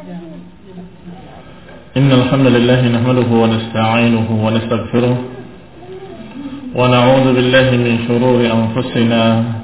إن الحمد لله نحمده ونستعينه ونستغفره ونعوذ بالله من شرور أنفسنا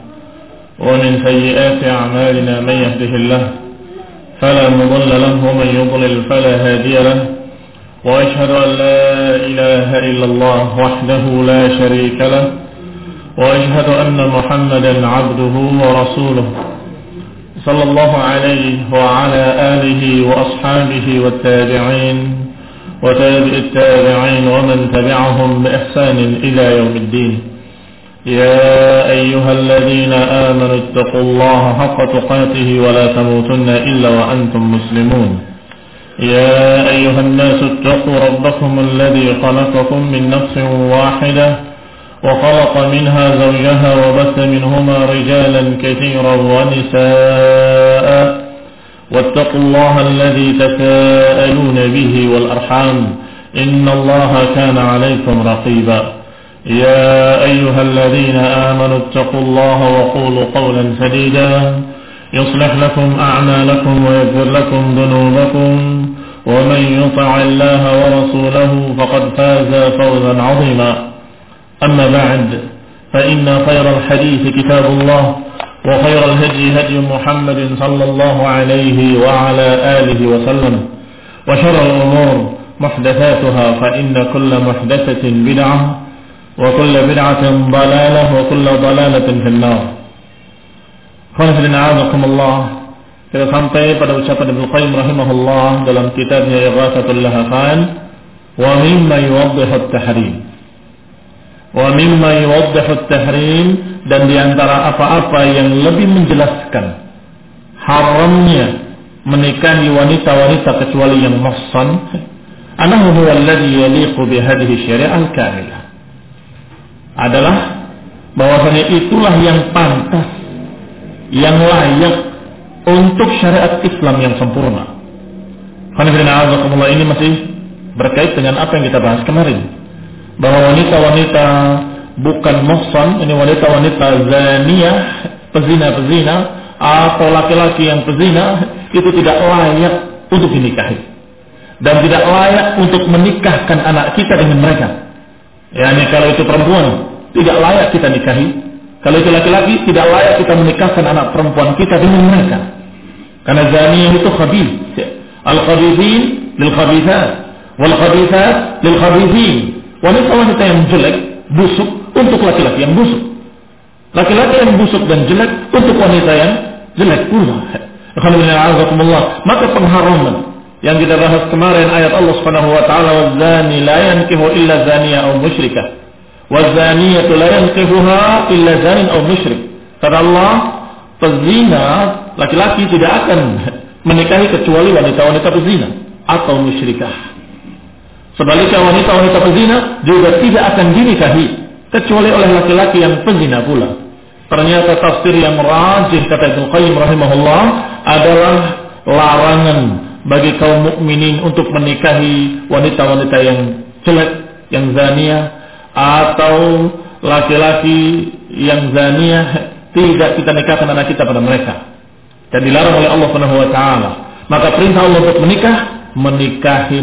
ومن سيئات أعمالنا. من يهده الله فلا مضل له ومن يضلل فلا هادي له، وأشهد أن لا إله إلا الله وحده لا شريك له، وأشهد أن محمدا عبده ورسوله صلى الله عليه وعلى آله وأصحابه والتابعين وتابع التابعين ومن تبعهم بإحسان إلى يوم الدين. يا أيها الذين آمنوا اتقوا الله حق تقاته ولا تموتن إلا وأنتم مسلمون. يا أيها الناس اتقوا ربكم الذي خلقكم من نفس واحدة وخلق منها زوجها وبث منهما رجالا كثيرا ونساء، واتقوا الله الذي تساءلون به والأرحام إن الله كان عليكم رقيبا. يا أيها الذين آمنوا اتقوا الله وقولوا قولا سديدا يصلح لكم أعمالكم ويغفر لكم ذنوبكم، ومن يطع الله ورسوله فقد فاز فوزا عظيما. أما بعد، فإن خير الحديث كتاب الله، وخير الهدي هدي محمد صلى الله عليه وعلى آله وسلم، وشر الأمور محدثاتها، فإن كل محدثة بدعة وكل بدعة ضلالة وكل ضلالة في النار. Alhamdulillah, kita sampai pada ucapan Ibnu Qayyim rahimahullah dalam kitabnya Ighathatul Lahafan, wa mimma yuwaddihu at-tahrim. Wa mimma yuwaddihu at-tahrim, dan diantara apa-apa yang lebih menjelaskan haramnya menikahi wanita-wanita kecuali yang muhsan, annahu huwa alladhi yaliqu bi hadhihi syari'ah al-kamilah, adalah bahwasanya itulah yang pantas, yang layak untuk syariat Islam yang sempurna. Ini masih berkait dengan apa yang kita bahas kemarin, bahwa wanita-wanita bukan muhsan, ini wanita-wanita zaniyah, pezina-pezina, atau laki-laki yang pezina, itu tidak layak untuk dinikahi, dan tidak layak untuk menikahkan anak kita dengan mereka. Yani kalau itu perempuan, tidak layak kita nikahi. Kalau itu laki-laki, tidak layak kita menikahkan anak perempuan kita dengan mereka. Karena zaniyah itu khabith. Al-khabithin lil-khabithat, wal-khabithat lil-khabithin. Wanita-wanita yang jelek, busuk, untuk laki-laki yang busuk. Laki-laki yang busuk dan jelek untuk wanita yang jelek pula. Alhamdulillah. Maka pengharaman yang kita bahas kemarin, ayat Allah Subhanahu wa taala, "Waz-zani la yankihu illa zaniyah aw musyrikah, waz-zaniyatu la yankihuha illa zanin aw musyrik." Kata Allah, pezina laki-laki tidak akan menikahi kecuali wanita-wanita pezina atau musyrikah. Sebaliknya wanita-wanita pezina juga tidak akan dinikahi kecuali oleh laki-laki yang pezina pula. Ternyata tafsir yang rajih, kata Ibnu Qayyim rahimahullah, adalah larangan bagi kaum mukminin untuk menikahi wanita-wanita yang jelek, yang zaniyah, atau laki-laki yang zaniyah, tidak kita nikahkan anak kita pada mereka, dan dilarang oleh Allah Subhanahu wa taala. Maka perintah Allah untuk menikah, menikahi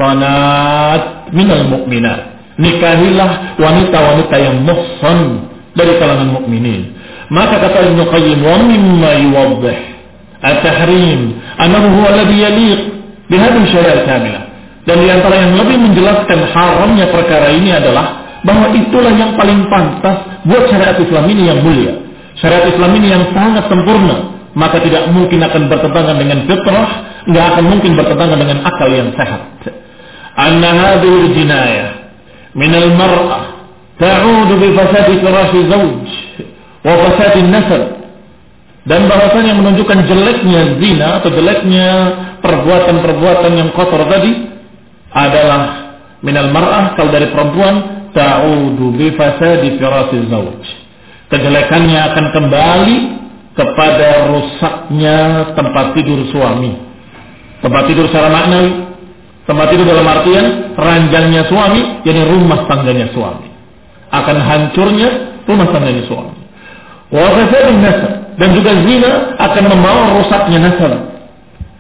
muhsanat minal mu'minat. Nikahilah wanita-wanita yang muhsan dari kalangan mukminin. Maka kata Ibnu Qayyim, wa mimma yuwaddih at-tahrim annahu huwa alladhi yaliq bi hadhihi syari'ah kamilah. Dan di antara yang lebih menjelaskan haramnya perkara ini adalah bahwa itulah yang paling pantas buat syariat Islam ini yang mulia. Syariat Islam ini yang sangat sempurna, maka tidak mungkin akan bertentangan dengan fitrah, tidak akan mungkin bertentangan dengan akal yang sehat. Anna hadhihi jinayah min al-mar'ah ta'udu bi fasadi firashi zawj wa fasadi nasab. Dan bahasanya menunjukkan jeleknya zina atau jeleknya perbuatan-perbuatan yang kotor tadi adalah min al-mar'ah, kalau dari perempuan, ta'udu bi fasadi firashi zawj. Kejelekannya akan kembali kepada rusaknya tempat tidur suami. Tempat tidur secara maknawi, tempat tidur dalam artian ranjangnya suami, yakni rumah tangganya suami. Akan hancurnya rumah tangganya suami. Wa fasadun nasab, dan juga zina akan membawa rusaknya nasab.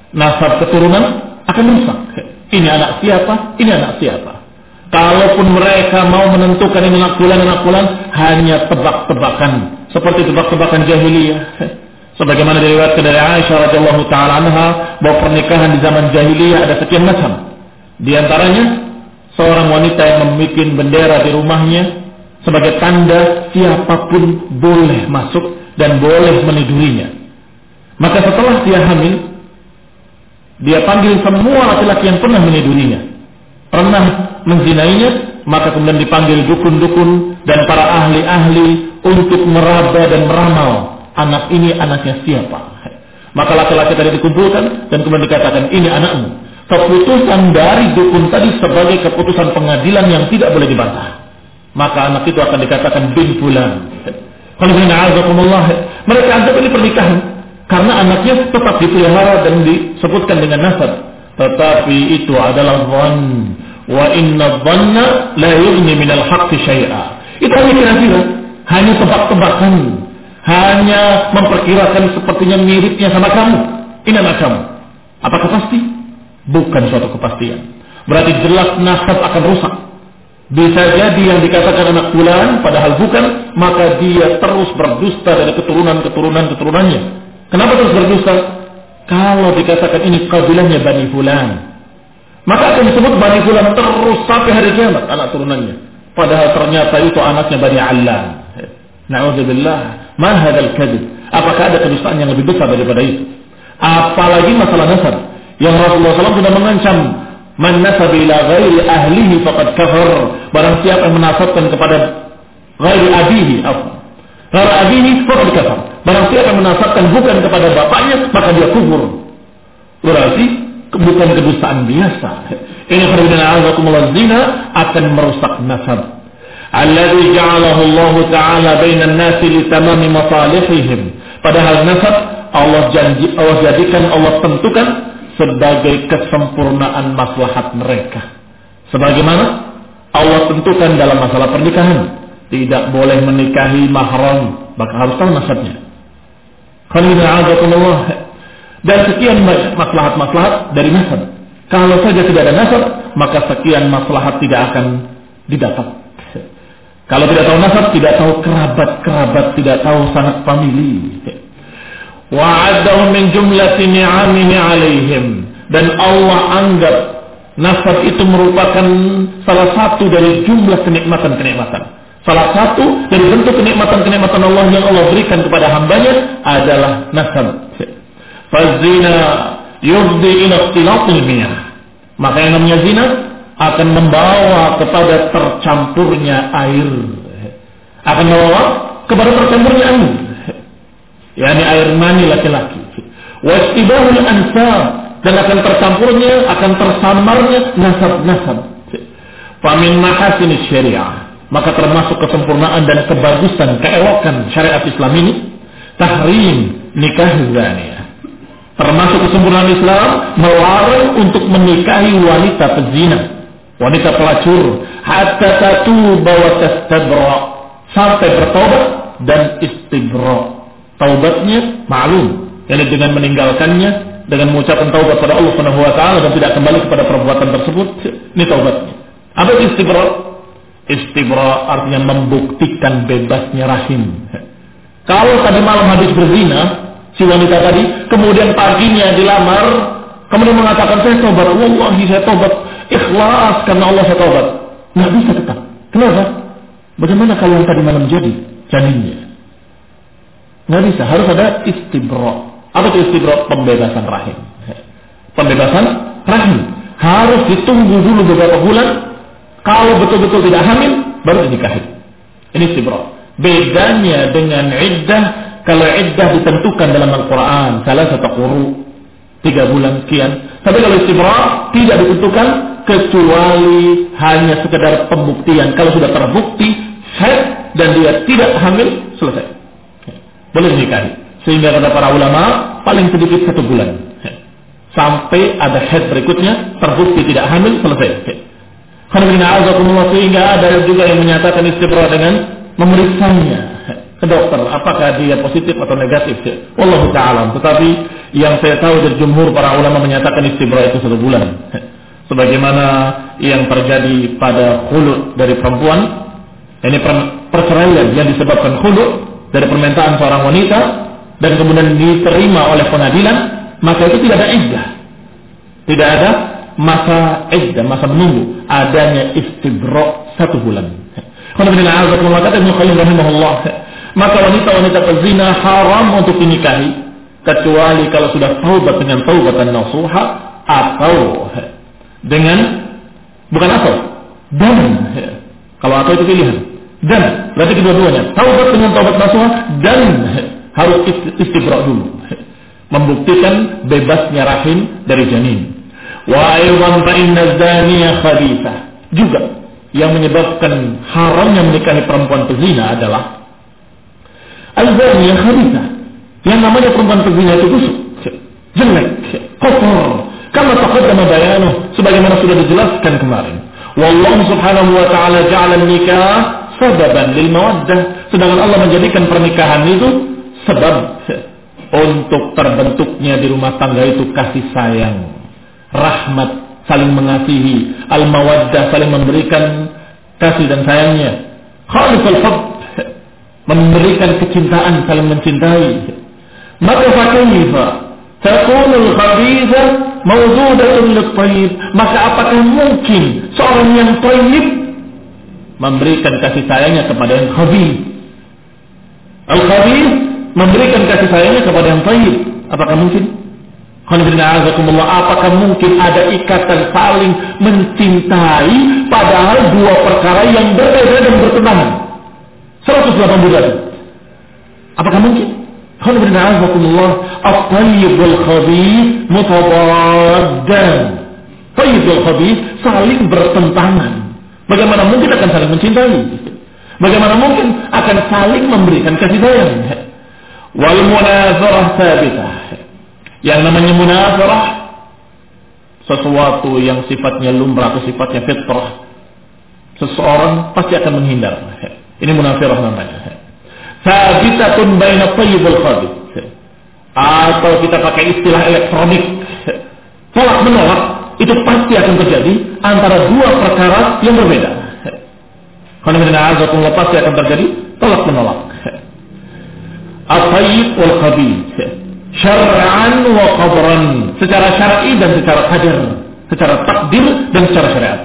nasab keturunan akan rusak. Ini anak siapa? Ini anak siapa? Kalaupun mereka mau menentukan ini anak fulan, hanya tebak-tebakan, seperti tebak-tebakan jahiliyah. Sebagaimana diriwayatkan dari Aisyah radhiyallahu taala anha bahwa pernikahan di zaman jahiliyah ada sekian macam. Di antaranya seorang wanita yang membuat bendera di rumahnya sebagai tanda siapapun boleh masuk dan boleh menidurinya. Maka setelah dia hamil, dia panggil semua laki-laki yang pernah menidurinya, pernah menzinainya, maka kemudian dipanggil dukun-dukun dan para ahli-ahli untuk meraba dan meramal anak ini anaknya siapa. Maka laki-laki tadi dikumpulkan dan kemudian dikatakan ini anakmu. Keputusan dari dukun tadi sebagai keputusan pengadilan yang tidak boleh dibantah. Maka anak itu akan dikatakan bin fulan. Mereka anggap ini pernikahan karena anaknya tetap dipelihara dan disebutkan dengan nasab. Tetapi itu adalah dhann. Wa inna dhanna la yughni minal haqqi syai'a. Itu hanya kira-kira, hanya tebak-tebakan, hanya memperkirakan sepertinya miripnya sama kamu. Ini anak kamu. Apakah pasti? Bukan suatu kepastian. Berarti jelas nasab akan rusak. Bisa jadi yang dikatakan anak fulan padahal bukan, maka dia terus berdusta dari keturunannya. Kenapa terus berdusta? Kalau dikatakan ini kabilahnya Bani Fulan, maka akan disebut Bani Fulan terus sampai hari kiamat anak turunannya. Padahal ternyata itu anaknya Bani Allan. Na'udzubillah. Ma hadzal kadzib. Apakah ada kedustaan yang lebih besar daripada itu? Apalagi masalah nasab yang Rasulullah SAW sudah mengancam, man nasab ila ghairi ahlihi faqad kafar. Barang siapa yang menasabkan kepada ghairi abihi, ghairi abihi faqad kafar. Barang siapa yang menasabkan bukan kepada bapaknya, maka dia kufur. Berarti bukan kedustaan biasa. Ini khairuddin zina akan merusak nasab. Alladzi ja'alahu Allah Ta'ala bainan nasi li tamami masalihihim. Padahal nasab Allah jadikan, Allah tentukan sebagai kesempurnaan maslahat mereka. Sebagaimana Allah tentukan dalam masalah pernikahan, tidak boleh menikahi mahram, maka harus tahu nasabnya. Dan sekian banyak maslahat-maslahat dari nasab. Kalau saja tidak ada nasab, maka sekian maslahat tidak akan didapat. Kalau tidak tahu nasab, tidak tahu kerabat, tidak tahu sanak famili. Wa'addahu min jumlati ni'amihi 'alaihim, dan Allah anggap nasab itu merupakan salah satu dari jumlah kenikmatan-kenikmatan. Salah satu dari bentuk kenikmatan-kenikmatan Allah yang Allah berikan kepada hambanya adalah nasab. Fazina yufdi ila ikhtilatil miyah. Maka yang namanya zina akan membawa kepada tercampurnya air. Akan membawa kepada tercampurnya air. yakni air mani laki-laki. Wastibahul ansab, dan akan tercampurnya, akan tersamarnya nasab-nasab. Famin mahasin syariah, maka termasuk kesempurnaan dan kebagusan, keelokan syariat Islam ini, tahrim nikah zaniyah. Termasuk kesempurnaan Islam melarang untuk menikahi wanita pezina, wanita pelacur, hatta tatuba wa tastabra, sampai bertobat dan istibra. Taubatnya maklum, yakni dengan meninggalkannya, dengan mengucapkan taubat pada Allah Subhanahu wa taala dan tidak kembali kepada perbuatan tersebut, ini taubatnya. Apa itu istibra? Istibra artinya membuktikan bebasnya rahim. Kalau tadi malam habis berzina, si wanita tadi, kemudian paginya dilamar, kemudian mengatakan saya taubat, wallahi saya taubat, ikhlas karena Allah saya taubat. Nggak bisa tetap. Kenapa? Bagaimana kalau yang tadi malam jadi janinnya? Nggak bisa, harus ada istibra. Apa itu istibra? Pembebasan rahim. Pembebasan rahim harus ditunggu dulu beberapa bulan. Kalau betul-betul tidak hamil, baru dinikahi. Ini istibra. Bedanya dengan iddah, kalau iddah ditentukan dalam Al-Quran, salah satu quru, 3 bulan sekian. Tapi kalau istibra tidak ditentukan, kecuali hanya sekedar pembuktian. Kalau sudah terbukti haid dan dia tidak hamil, selesai. Boleh dinikahi. Sehingga kata para ulama, paling sedikit 1 bulan. Sampai ada haid berikutnya, terbukti tidak hamil, selesai. Sehingga ada juga yang menyatakan istibra dengan memeriksanya ke dokter, apakah dia positif atau negatif. Wallahu ta'ala. Tetapi Yang saya tahu dari jumhur para ulama menyatakan istibra itu 1 bulan. Sebagaimana yang terjadi pada khulu dari perempuan. Ini perceraian yang disebabkan khulu dari permintaan seorang wanita dan kemudian diterima oleh pengadilan, maka itu tidak ada iddah. Tidak ada masa iddah, masa menunggu. Adanya istibra 1 bulan. Maka wanita-wanita pezina haram untuk dinikahi kecuali kalau sudah taubat dengan taubatan nasuha atau dengan bukan atau dan kalau atau itu pilihan dan berarti kedua-duanya taubat dengan taubat nasuha dan harus istibra dulu membuktikan bebasnya rahim dari janin. Wa aydan fa inna zaniya khabithah, juga yang menyebabkan haramnya menikahi perempuan pezina adalah al-zaniyah khabithah. Yang namanya perempuan pezina itu busuk, jelek, kotor. Kama taqaddama bayanuh, sebagaimana sudah dijelaskan kemarin. Wallahu subhanahu wa ta'ala ja'ala nikah sababan lil mawaddah. Sedangkan Allah menjadikan pernikahan itu sebab untuk terbentuknya di rumah tangga itu kasih sayang, rahmat, saling mengasihi, al-mawaddah, saling memberikan kasih dan sayangnya. Khalisul hubb, memberikan kecintaan, saling mencintai. Maka fakaifa takunul khabithah mawjudatun lit-thayyib, maka apakah mungkin seorang yang thayyib memberikan kasih sayangnya kepada yang khabith? Al-khabith memberikan kasih sayangnya kepada yang thayyib. Apakah mungkin? Apakah mungkin ada ikatan saling mencintai padahal 2 perkara yang berbeda dan bertentangan 180 derajat? Apakah mungkin? At-tayyib wal khabith mutadaddan. Tayyib wal khabith saling bertentangan. Bagaimana mungkin akan saling mencintai? Bagaimana mungkin akan saling memberikan kasih sayang? Wal munazarah thabitah. Yang namanya munazarah sesuatu yang sifatnya lumrah atau sifatnya fitrah. Seseorang pasti akan menghindar. Ini munazarah namanya. Thabitatun baina tayyib wal khabith. Atau kita pakai istilah elektronik, tolak menolak itu pasti akan terjadi antara 2 perkara yang berbeda. Kalau pasti akan terjadi tolak menolak. At-tayyib wal khabith, syar'an wa qadran, secara syar'i dan secara qadar, secara takdir dan secara syariat.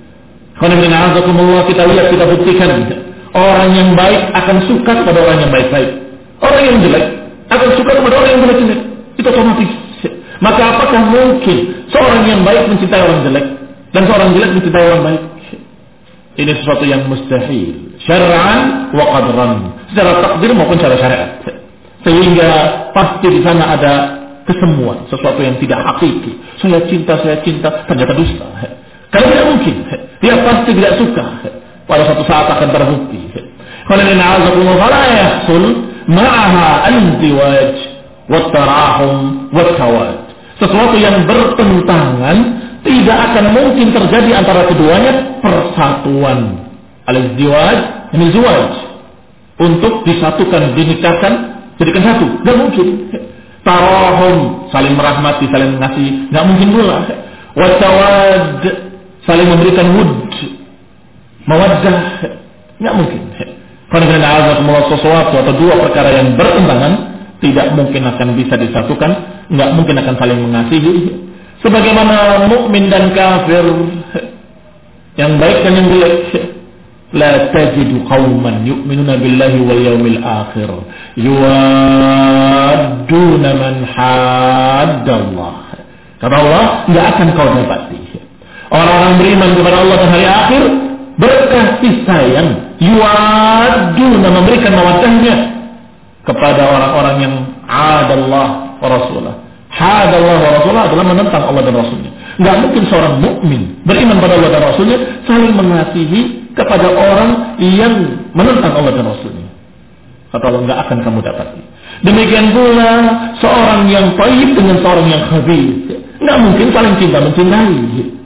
Kalau kita lihat, kita buktikan, orang yang baik akan suka kepada orang yang baik-baik. Orang yang jelek akan suka kepada orang yang jelek. Itu otomatis. Maka apakah mungkin seorang yang baik mencintai orang jelek dan seorang jelek mencintai orang baik? Ini sesuatu yang mustahil. Syar'an wa qadran, secara takdir maupun secara syariat. Sehingga pasti di sana ada kesemuan, sesuatu yang tidak hakiki. Saya cinta, ternyata dusta. Karena tidak mungkin. Dia pasti tidak suka. Pada suatu saat akan terbukti. Fala yahsul ma'aha al-izdiwaj wat-tarahum wat-tawad. Sesuatu yang bertentangan tidak akan mungkin terjadi antara keduanya persatuan. Al-izdiwaj, ini ziwaj, untuk disatukan, dinikahkan, jadikan satu. Tidak mungkin. Tarahum, saling merahmati, saling mengasihi, tidak mungkin pula. Wat-tawad, saling memberikan wud, mawaddah, tidak mungkin. Karena sesuatu atau 2 perkara yang bertentangan tidak mungkin akan bisa disatukan, tidak mungkin akan saling mengasihi. Sebagaimana mukmin dan kafir, yang baik dan yang jelek. La tajidu qauman yu'minuna billahi wal yawmil akhir yuwadduna man haddallah. Kata Allah, tidak akan kau dapati orang-orang beriman kepada Allah dan hari akhir berkasih sayang, yuwadduna, memberikan mawaddahnya kepada orang-orang yang adallah wa rasulah. Hadallah wa rasulah adalah menentang Allah dan Rasulnya. Tidak mungkin seorang mukmin beriman pada Allah dan Rasulnya saling mengasihi kepada orang yang menentang Allah dan Rasulnya. Kata Allah, tidak akan kamu dapati. Demikian pula seorang yang thayyib dengan seorang yang khabith, tidak mungkin saling cinta mencintai.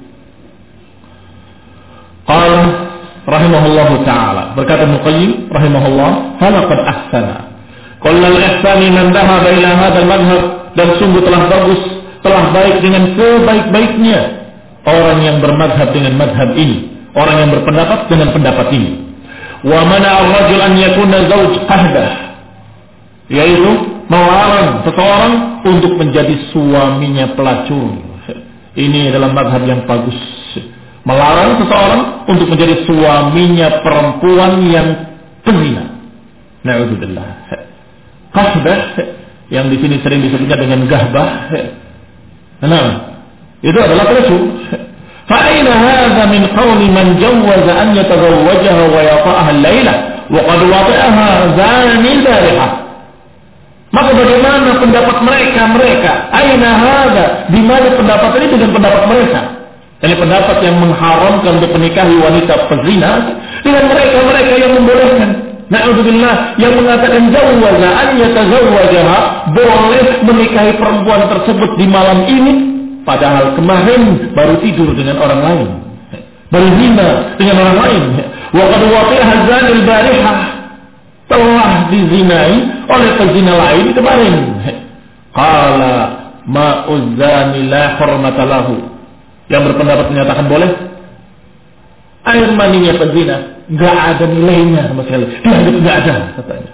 Qala rahimahullahu ta'ala, berkata Muqayyim rahimahullah, falaqad ahsana kullal ihsani man dhahaba ila hadzal madhhab dan sungguh telah bagus, telah baik dengan sebaik-baiknya orang yang bermadhab dengan madhab ini, orang yang berpendapat dengan pendapat ini. Wa mana ar-rajul an yakuna zawj qahdah, yaitu melarang seseorang untuk menjadi suaminya pelacur. Ini adalah madhab yang bagus. Melarang seseorang untuk menjadi suaminya perempuan yang pezina. Na'udzubillah. Qahdah yang di sini sering disebutnya dengan gahbah. Nah, itu adalah pelacur. فأين هذا من قول من جوز أن يتزوجها ويطأها الليلة وقد وطئها زاني بارحة. Maka bagaimana pendapat mereka? Aina hadza? Di mana pendapat ini dengan pendapat mereka? Ini pendapat yang mengharamkan untuk menikahi wanita pezina dengan mereka yang membolehkan. Na'udzubillah, yang mengatakan jawaza an yatazawwajaha, boleh menikahi perempuan tersebut di malam ini. Padahal kemarin baru tidur dengan orang lain, baru zina dengan orang lain. Wa qad waqi'a zanil barihah, telah dizinai oleh pezina lain kemarin. Qala ma'uz zani la hurmata lahu. Yang berpendapat menyatakan boleh. Air maninya pezina enggak ada nilainya sama sekali. Dianggap enggak ada katanya.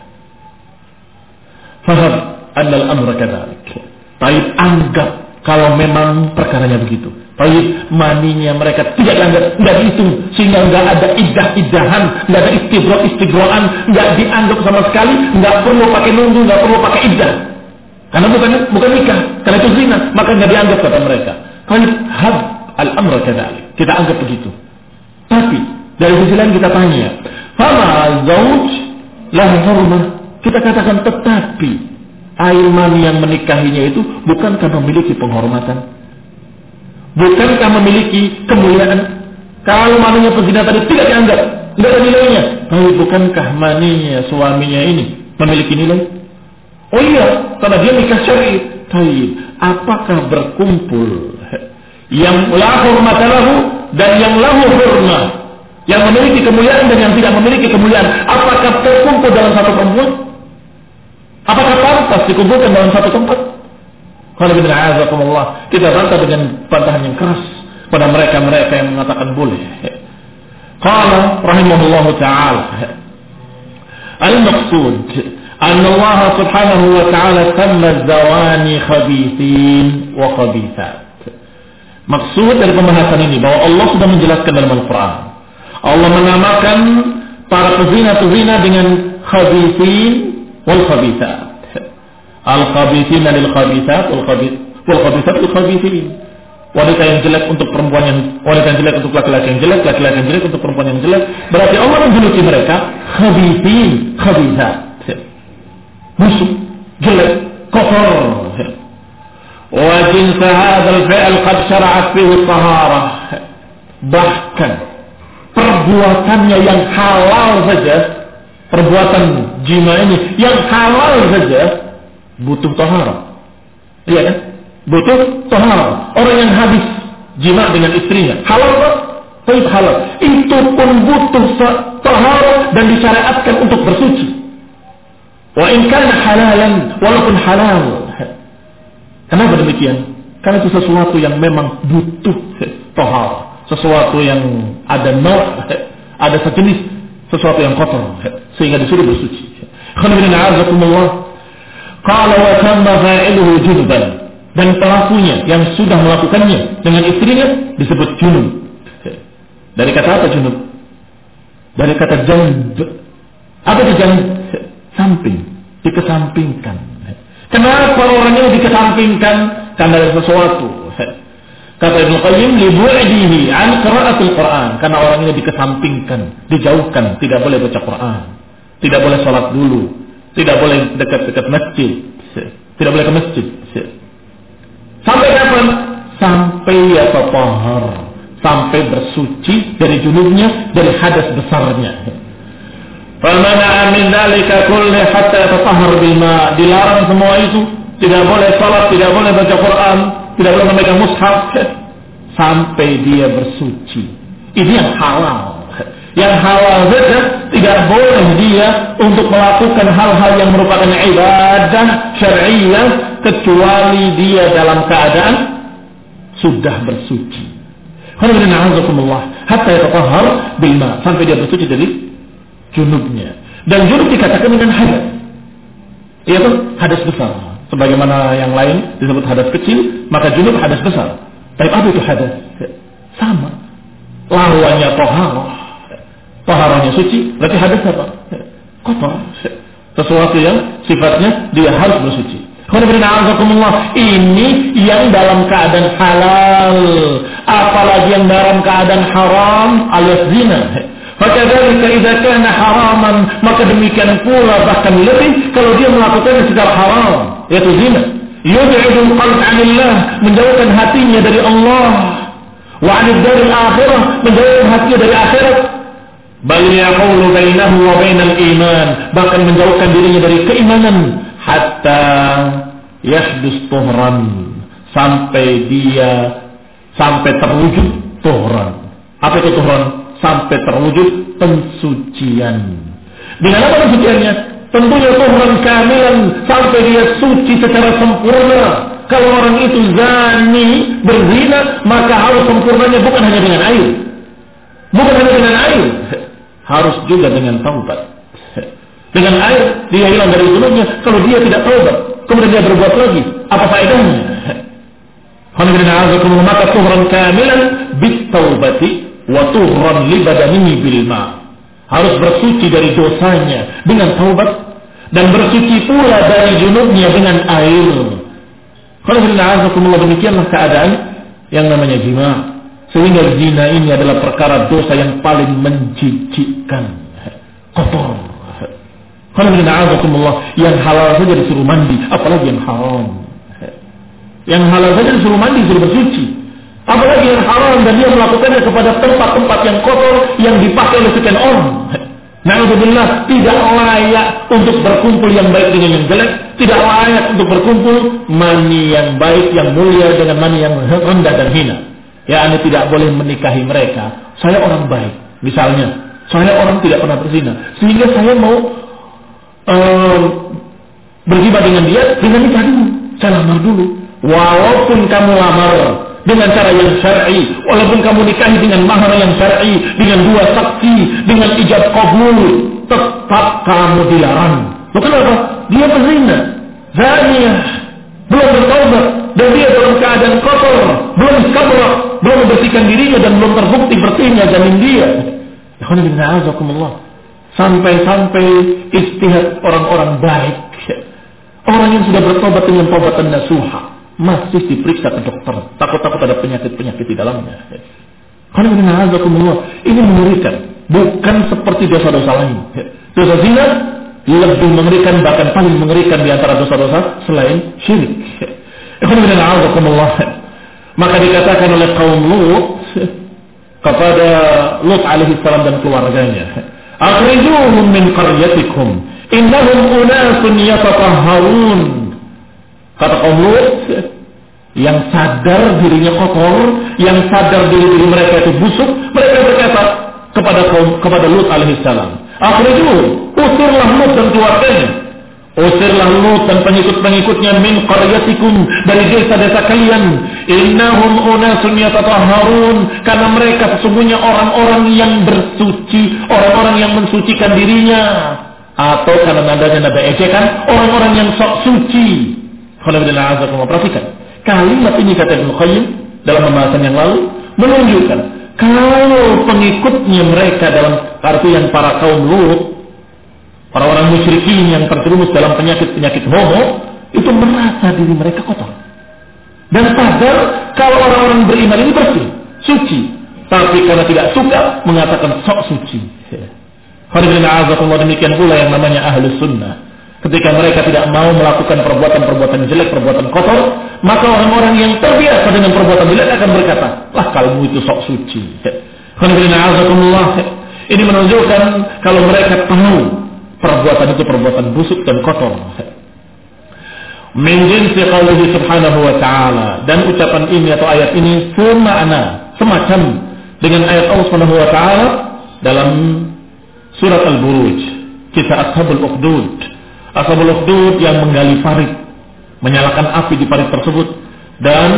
Faham annal amra kadzalik. Baik, anggap kalau memang perkaranya begitu. Baik, maninya mereka tidak dianggap, tidak dihitung, sehingga enggak ada iddah-iddahan, enggak ada istighroan, enggak dianggap sama sekali, enggak perlu pakai nunggu, enggak perlu pakai iddah. Karena bukan nikah, karena itu zina, maka enggak dianggap kata mereka. Baik, hab al-amra kadzalik. Kita anggap begitu. Tapi dari sisi lain kita tanya, fama zauj lahu hurmah? Kita katakan tetapi air mani yang menikahinya itu bukankah memiliki penghormatan? Bukankah memiliki kemuliaan? Kalau maninya pezina tadi tidak dianggap, tidak ada nilainya. Tapi bukankah maninya suaminya ini memiliki nilai? Oh iya, karena dia nikah syar'i. Tapi apakah berkumpul yang la hurmata lahu dan yang lahu hurmah, yang memiliki kemuliaan dan yang tidak memiliki kemuliaan, apakah terkumpul dalam satu perempuan? Apakah pantas dikumpulkan dalam satu tempat? Kita bantah dengan bantahan yang keras pada mereka yang mengatakan boleh. Qala rahimahullahu ta'ala, al-maqsud anna Allah subhanahu wa ta'ala samma zawani khabithin wa khabithat. Maksud dari pembahasan ini bahwa Allah sudah menjelaskan dalam Al-Quran. Allah menamakan para pezina-pezina dengan khabithin wal khabithat. Al-khabithin lil khabithat wal khabithat lil khabithin. Wanita yang jelek untuk perempuan yang, wanita yang jelek untuk laki-laki yang jelek, laki-laki yang jelek untuk perempuan yang jelek. Berarti Allah menjuluki mereka khabithin, khabithat. Busuk, jelek, kotor. Wa jins hadzal fi'l qad syara'at fihi taharah. Bahkan perbuatannya yang halal saja, perbuatan jima ini yang halal saja butuh taharah. Iya kan? Butuh taharah. Orang yang habis jima dengan istrinya halal tak? Baik, halal. Itu pun butuh taharah dan disyariatkan untuk bersuci. Wa in kana halalan, walaupun halal. Kenapa demikian? Karena itu sesuatu yang memang butuh taharah, sesuatu yang ada ada sejenis sesuatu yang kotor sehingga disuruh bersuci. Qala wa tamma fa'iluhu junuban, dan pelakunya yang sudah melakukannya dengan istrinya disebut junub. Dari kata apa junub? Dari kata janb. Apa itu janb? Samping, dikesampingkan. Kenapa orang ini dikesampingkan? Karena ada sesuatu. Kata Ibnu Qayyim, li bu'dihi an qira'atil Qur'an, karena orang ini dikesampingkan, dijauhkan, tidak boleh baca Quran, tidak boleh salat dulu, tidak boleh dekat-dekat masjid, tidak boleh ke masjid. Sampai kapan? Sampai yatahhar, sampai bersuci dari junubnya, dari hadas besarnya. Famana min dzalika kulli hatta yatahhar bil ma', dilarang semua itu, tidak boleh salat, tidak boleh baca Quran, tidak boleh memegang mushaf sampai dia bersuci. Ini yang halal. Yang halal saja tidak boleh dia untuk melakukan hal-hal yang merupakan ibadah syar'iyyah kecuali dia dalam keadaan sudah bersuci. Hatta yatahhar bil ma, sampai dia bersuci dari junubnya. Dan junub dikatakan dengan hadas, yaitu hadas besar. Sebagaimana yang lain disebut hadas kecil, maka junub hadas besar. Tapi apa itu hadas? Sama. Lawannya taharah. Taharahnya suci, berarti hadas apa? Kotor. Sesuatu yang sifatnya dia harus bersuci. Ini yang dalam keadaan halal, apalagi yang dalam keadaan haram alias zina. Fakadzalika idza kana haraman, maka demikian pula bahkan lebih kalau dia melakukannya secara haram, yaitu zina. Yub'idul qalb 'anillah, menjauhkan hatinya dari Allah. Wa 'anid daril akhirah, menjauhkan hatinya dari akhirat. Bal yaqulu bainahu wa bainal iman, bahkan menjauhkan dirinya dari keimanan hatta yahdus tuhran, sampai terwujud tuhran. Apa itu tuhran? Sampai terwujud pensucian. Dengan apa pensuciannya? Tentunya tuhran kamilan, sampai dia suci secara sempurna. Kalau orang itu zani, berzina, maka harus sempurnanya bukan hanya dengan air. Bukan hanya dengan air, harus juga dengan taubat. Dengan air dia hilang dari zulumnya. Kalau dia tidak taubat, kemudian dia berbuat lagi, apa faedahnya? Maka tuhran kamilan bit taubati wa tuhran li badanihi bil ma. Harus bersuci dari dosanya dengan taubat, dan bersuci pula dari junubnya dengan air. Demikianlah keadaan yang namanya jima. Sehingga zina ini adalah perkara dosa yang paling menjijikkan, kotor. Yang halal saja disuruh mandi, apalagi yang haram. Yang halal saja disuruh mandi, disuruh bersuci, apalagi yang haram, dan dia melakukannya kepada tempat-tempat yang kotor yang dipakai oleh sekian orang. Na'udzubillah, tidak layak untuk berkumpul yang baik dengan yang jelek, tidak layak untuk berkumpul mani yang baik, yang mulia dengan mani yang rendah dan hina. Ya, Anda tidak boleh menikahi mereka. Saya orang baik, misalnya, saya orang tidak pernah berzina, sehingga saya mau bergibah dengan dia, dengan nikah dulu, saya lamar dulu. Walaupun kamu lamar dengan cara yang syar'i, walaupun kamu nikahi dengan mahar yang syar'i, dengan 2 saksi, dengan ijab qabul, tetap kamu dilarang. Kenapa? Dia berzina, zaniyah, belum bertaubat, dan dia dalam keadaan kotor, belum istiqamah, belum membersihkan dirinya, dan belum terbukti bersihnya janin dia. Sampai-sampai istihad orang-orang baik, orang yang sudah bertobat dengan taubatan nasuha, masih diperiksa ke dokter, takut-takut ada penyakit-penyakit di dalamnya. Ini mengerikan, bukan seperti dosa-dosa lain. Dosa zina lebih mengerikan, bahkan paling mengerikan di antara dosa-dosa selain syirik. Maka dikatakan oleh kaum Lut kepada Lut alaihi salam dan keluarganya, akhrijuhum min qaryatikum innahum unasun yatatahharun. Kata kaum Lut yang sadar dirinya kotor, yang sadar diri mereka itu busuk, mereka berkata kepada Lut alaihi salam, akhrijuhum, usirlah Lut dan keluarganya, usirlah Lut dan pengikut-pengikutnya min qaryatikum, dari desa-desa kalian, innahum unasun yatatahharun, karena mereka sesungguhnya orang-orang yang bersuci, orang-orang yang mensucikan dirinya, atau karena nadanya nada ejekan, orang-orang yang sok suci. Perhatikan kalimat ini, kata Ibnu Qayyim dalam pembahasan yang lalu, menunjukkan kalau pengikutnya mereka dalam arti yang para kaum Lut, orang-orang musyrikin yang terjerumus dalam penyakit-penyakit homo, itu merasa diri mereka kotor dan sadar kalau orang-orang beriman ini bersih, suci, tapi karena tidak suka mengatakan sok suci. Demikian pula yang namanya ahlus sunnah. Ketika mereka tidak mau melakukan perbuatan-perbuatan jelek, perbuatan kotor, maka orang-orang yang terbiasa dengan perbuatan jelek akan berkata, lah kamu itu sok suci. Ini menunjukkan kalau mereka tahu perbuatan itu perbuatan busuk dan kotor. Min jinsi qawlihi subhanahu wa ta'ala, dan ucapan ini atau ayat ini semacam dengan ayat Allah subhanahu wa ta'ala dalam surat Al-Buruj, kisah Ashabul Ukhdud. Ashabul Ukhdud yang menggali parit menyalakan api di parit tersebut dan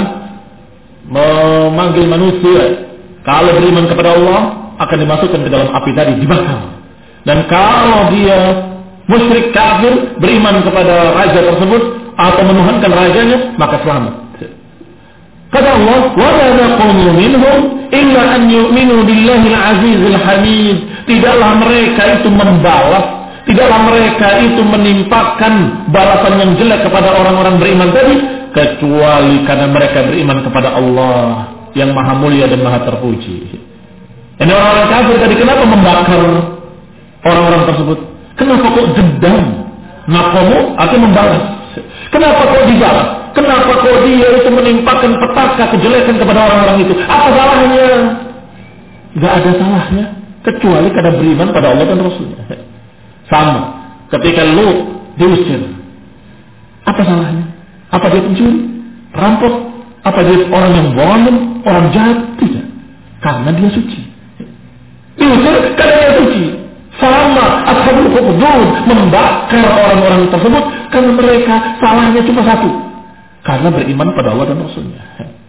memanggil manusia kalau beriman kepada Allah akan dimasukkan ke dalam api tadi, dibakar. Dan kalau dia musyrik kafir beriman kepada raja tersebut atau menuhankan rajanya, maka selamat. Kata Allah, wa la naqulu minhum illa an yu'minu billahi al-'azizil hamid. Tidaklah mereka itu membalas, tidaklah mereka itu menimpakan balasan yang jelek kepada orang-orang beriman tadi, kecuali karena mereka beriman kepada Allah yang maha mulia dan maha terpuji. Ini orang-orang kafir tadi kenapa membakar orang-orang tersebut? Kenapa kok dendam? Naqamu artinya membalas. Kenapa kok dibalas? Kenapa kok dia itu menimpakan petaka kejelekan kepada orang-orang itu? Apa salahnya? Gak ada salahnya kecuali karena beriman pada Allah dan Rasulnya. Sama ketika Lut diusir, apa salahnya? Apa dia pencuri, perampok? Apa dia orang yang zalim, orang jahat? Tidak, karena dia suci. Diusir karena dia suci. Sama Ashabul Ukhdud membakar orang-orang tersebut karena mereka salahnya cuma satu, karena beriman pada Allah dan Rasulnya.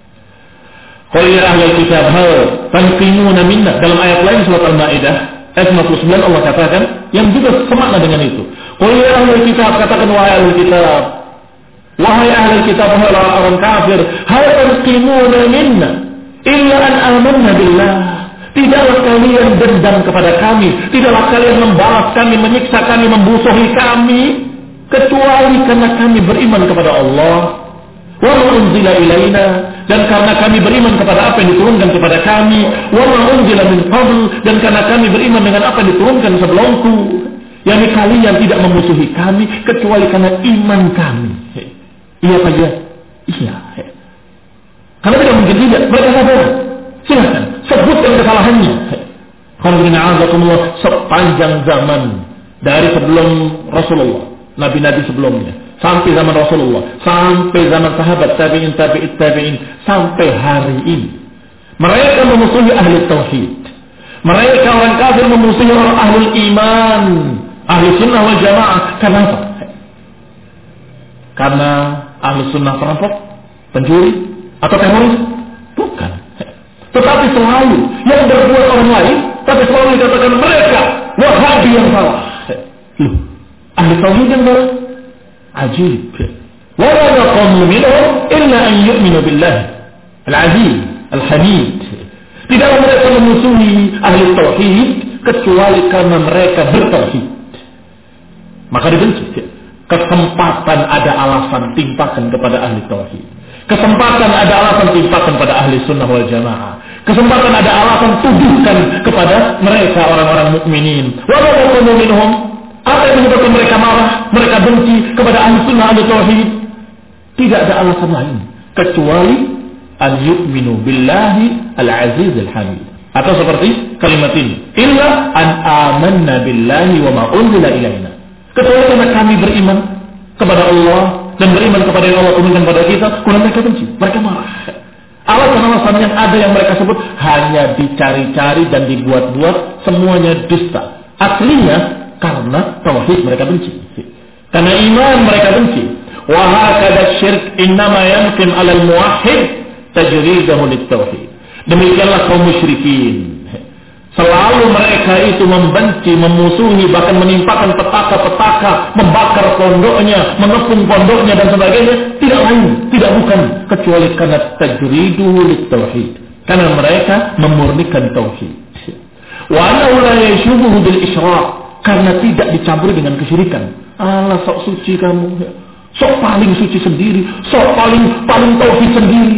Qul ya ahlal kitab hal tanqimuna minna, dalam ayat lain surat Al-Maidah ayat 59 Allah katakan yang juga semakna dengan itu. Qul ya ahlal kitab, katakan wahai ahlul kitab, wahai ahlul kitab, wahai orang kafir, hal tanqimuna minna illa an amanna billah. Tidaklah kalian dendam kepada kami, tidaklah kalian membalas kami, menyiksa kami, membusuhi kami, kecuali karena kami beriman kepada Allah. Wa ma unzila ilaina, dan karena kami beriman kepada apa yang diturunkan kepada kami. Wa ma unzila min qabl, dan karena kami beriman dengan apa yang diturunkan sebelumku. Yani kalian tidak memusuhi kami kecuali karena iman kami. Iya apa ya? Iya. Karena tidak mungkin tidak, mereka sadar. Silahkan sebutkan kesalahannya. Sepanjang zaman dari sebelum Rasulullah, nabi-nabi sebelumnya, sampai zaman Rasulullah, sampai zaman sahabat tabi'in, sampai hari ini, mereka memusuhi ahli tauhid. Mereka orang kafir memusuhi orang ahli iman, ahli sunnah wal jamaah. Kenapa? Karena ahli sunnah perampok, pencuri, atau teroris? Bukan. Tetapi selalu yang berbuat orang lain, tapi selalu dikatakan mereka Wahabi yang salah. Loh, ahli tauhid yang salah? Ajib. Wa la naqamu minhum illa an yu'minu billah al-aziz al-hamid. Tidaklah mereka memusuhi ahli tauhid kecuali karena mereka bertauhid. Maka dibenci. Kesempatan ada alasan timpakan kepada ahli tauhid. Kesempatan ada alasan timpakan pada ahli sunnah wal jamaah. Kesempatan ada alasan tuduhkan kepada mereka orang-orang mukminin. Wa ma yaqulu minhum, apa yang menyebabkan mereka marah, mereka benci kepada ahli sunnah ahli tauhid? Tidak ada alasan lain kecuali an yu'minu billahi al-aziz al-hamid. Atau seperti kalimat ini, illa an amanna billahi wa ma unzila ilaina. Kecuali karena kami beriman kepada Allah dan beriman kepada yang Allah turunkan kepada kita, kemudian mereka benci, mereka marah. Alasan-alasan yang ada yang mereka sebut hanya dicari-cari dan dibuat-buat, semuanya dusta. Aslinya karena tauhid mereka benci, karena iman mereka benci. Wa hakadha syirk innama yamkin 'alal muwahhid tajridahu lit-tauhid. Demikianlah kaum musyrikin. Selalu mereka itu membenci, memusuhi, bahkan menimpakan petaka-petaka, membakar pondoknya, mengepung pondoknya dan sebagainya. Tidak lain, tidak bukan, kecuali karena tajriduhu lit-tauhid. Karena mereka memurnikan tauhid. Wa annahu la yashubuhu bil isyraq, karena tidak dicampuri dengan kesyirikan. Allah sok suci kamu, sok paling suci sendiri, sok paling tauhid sendiri.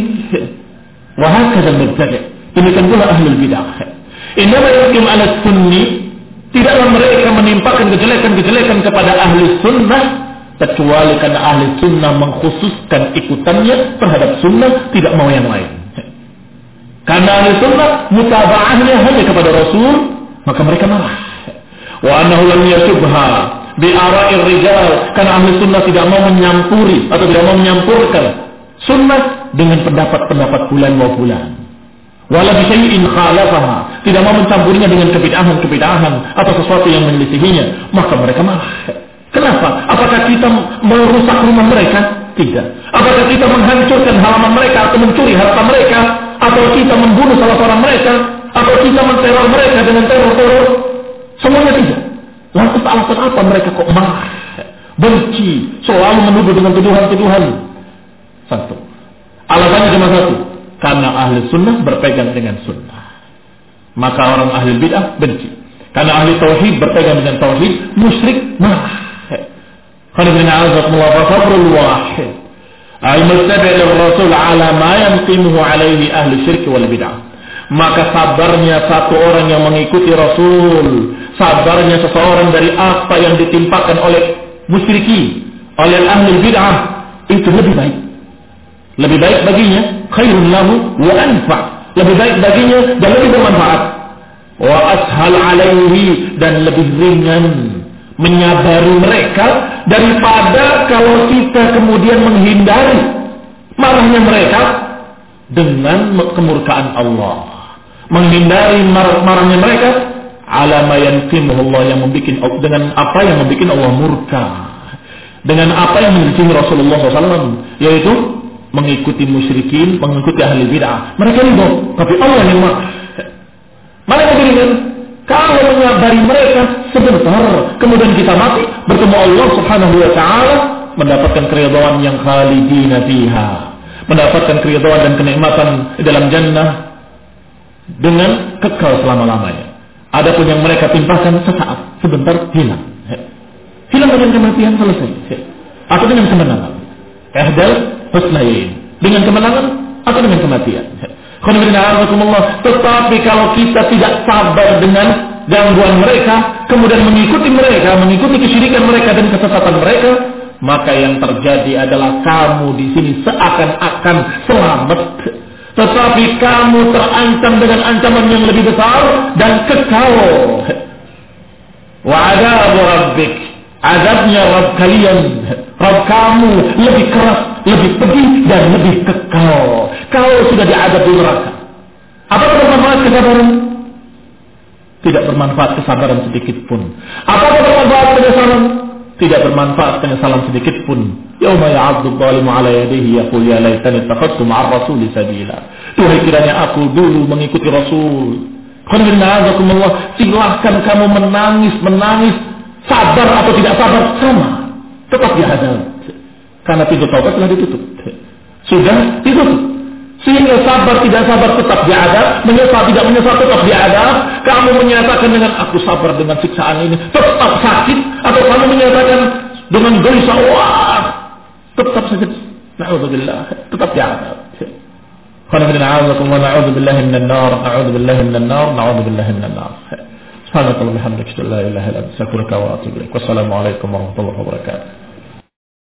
Wa hakadha mubtadi'. Demikian pula ahlul bidah. Innama yakim ala sunni, tidaklah mereka menimpakan kejelekan-kejelekan kepada ahli sunnah kecuali karena ahli sunnah mengkhususkan ikutannya terhadap sunnah, tidak mau yang lain. Karena ahli sunnah mutaba'ahnya hanya kepada Rasul, maka mereka marah. Wa annahu lam yashubha bi ara'ir rijal, karena ahli sunnah tidak mau menyampuri atau tidak mau menyampurkan sunnah dengan pendapat-pendapat fulan wa fulan. Wala bi syai'in khalafaha, tidak mau mencampurinya dengan kebid'ahan atau sesuatu yang menyelisihinya, maka mereka marah. Kenapa? Apakah kita merusak rumah mereka? Tidak. Apakah kita menghancurkan halaman mereka atau mencuri harta mereka, atau kita membunuh salah seorang mereka, atau kita menteror mereka dengan teror-teror? Semuanya tidak. Lantas alasan apa mereka kok marah, benci, selalu menuduh dengan tuduhan-tuduhan? Satu. Alasannya cuma satu. Karena ahli sunnah berpegang dengan sunnah. Maka orang ahli bid'ah benci. Karena ahli tauhid berpegang dengan tauhid, musyrik marah. Qanibina azakumullah fa sabrul wahid al-muttabi' lir-rasul ala ma yanqimuhu alaihi ahli syirk wal bid'ah. Maka sabarnya satu orang yang mengikuti Rasul, sabarnya seseorang dari apa yang ditimpakan oleh musyrikin, oleh ahli bid'ah, itu lebih baik. Lebih baik baginya, khairun lahu wa anfa'. Lebih baik baginya dan lebih bermanfaat. Wa ashal alaihi, dan lebih ringan menyabari mereka daripada kalau kita kemudian menghindari marahnya mereka dengan kemurkaan Allah, menghindari marahnya mereka ala ma yanqimuhu Allah, yang membuat dengan apa yang membuat Allah murka, dengan apa yang menjadi Rasulullah SAW, yaitu mengikuti musyrikin, mengikuti ahli bid'ah. Mereka ridho, tapi Allah yang marah. Mereka berikan. Kalau menyabari mereka sebentar, kemudian kita mati bertemu Allah Subhanahu wa taala, mendapatkan keridhaan yang khalidina fiha, mendapatkan keridhaan dan kenikmatan dalam jannah dengan kekal selama-lamanya. Adapun yang mereka timpakan sesaat, sebentar hilang. Hilang dengan kematian, selesai. Atau dengan kemenangan. Ihdal husnayn, dengan kemenangan atau dengan kematian. Tetapi kalau kita tidak sabar dengan gangguan mereka, kemudian mengikuti mereka, mengikuti kesyirikan mereka dan kesesatan mereka, maka yang terjadi adalah kamu di sini seakan-akan selamat, tetapi kamu terancam dengan ancaman yang lebih besar dan kekal. Wa adabu rabbik, azabnya Rabb kalian, Rabb kamu lebih keras, lebih pedih dan lebih kekal. Kalau sudah diadab di neraka, apakah bermanfaat kesabaran? Tidak bermanfaat kesabaran sedikit pun. Apakah bermanfaat penyesalan? Tidak bermanfaat penyesalan sedikit pun. Yauma ya'addu dhalimu 'ala yadihi yaqul ya laitani ittakhadtu ma'ar rasuli sabila. Tuhai kiranya aku dulu mengikuti Rasul. Silahkan kamu menangis, sabar atau tidak sabar sama, tetap dihadap. Karena pintu taubat telah ditutup. Sudah ditutup. Sehingga sabar tidak sabar tetap diadab, menyesal tidak menyesal tetap diadab. Kamu menyatakan dengan aku sabar dengan siksaan ini tetap sakit, atau kamu menyatakan dengan dosa wah tetap sakit, na'udzubillah, tetap diadab. Na'udzubillah minan nar, na'udzubillah minan nar, na'udzubillah minan nar. Subhanallah wa bihamdihi, la ilaha illa anta, astaghfiruka wa atubu ilaik. Wassalamu alaikum warahmatullahi wabarakatuh.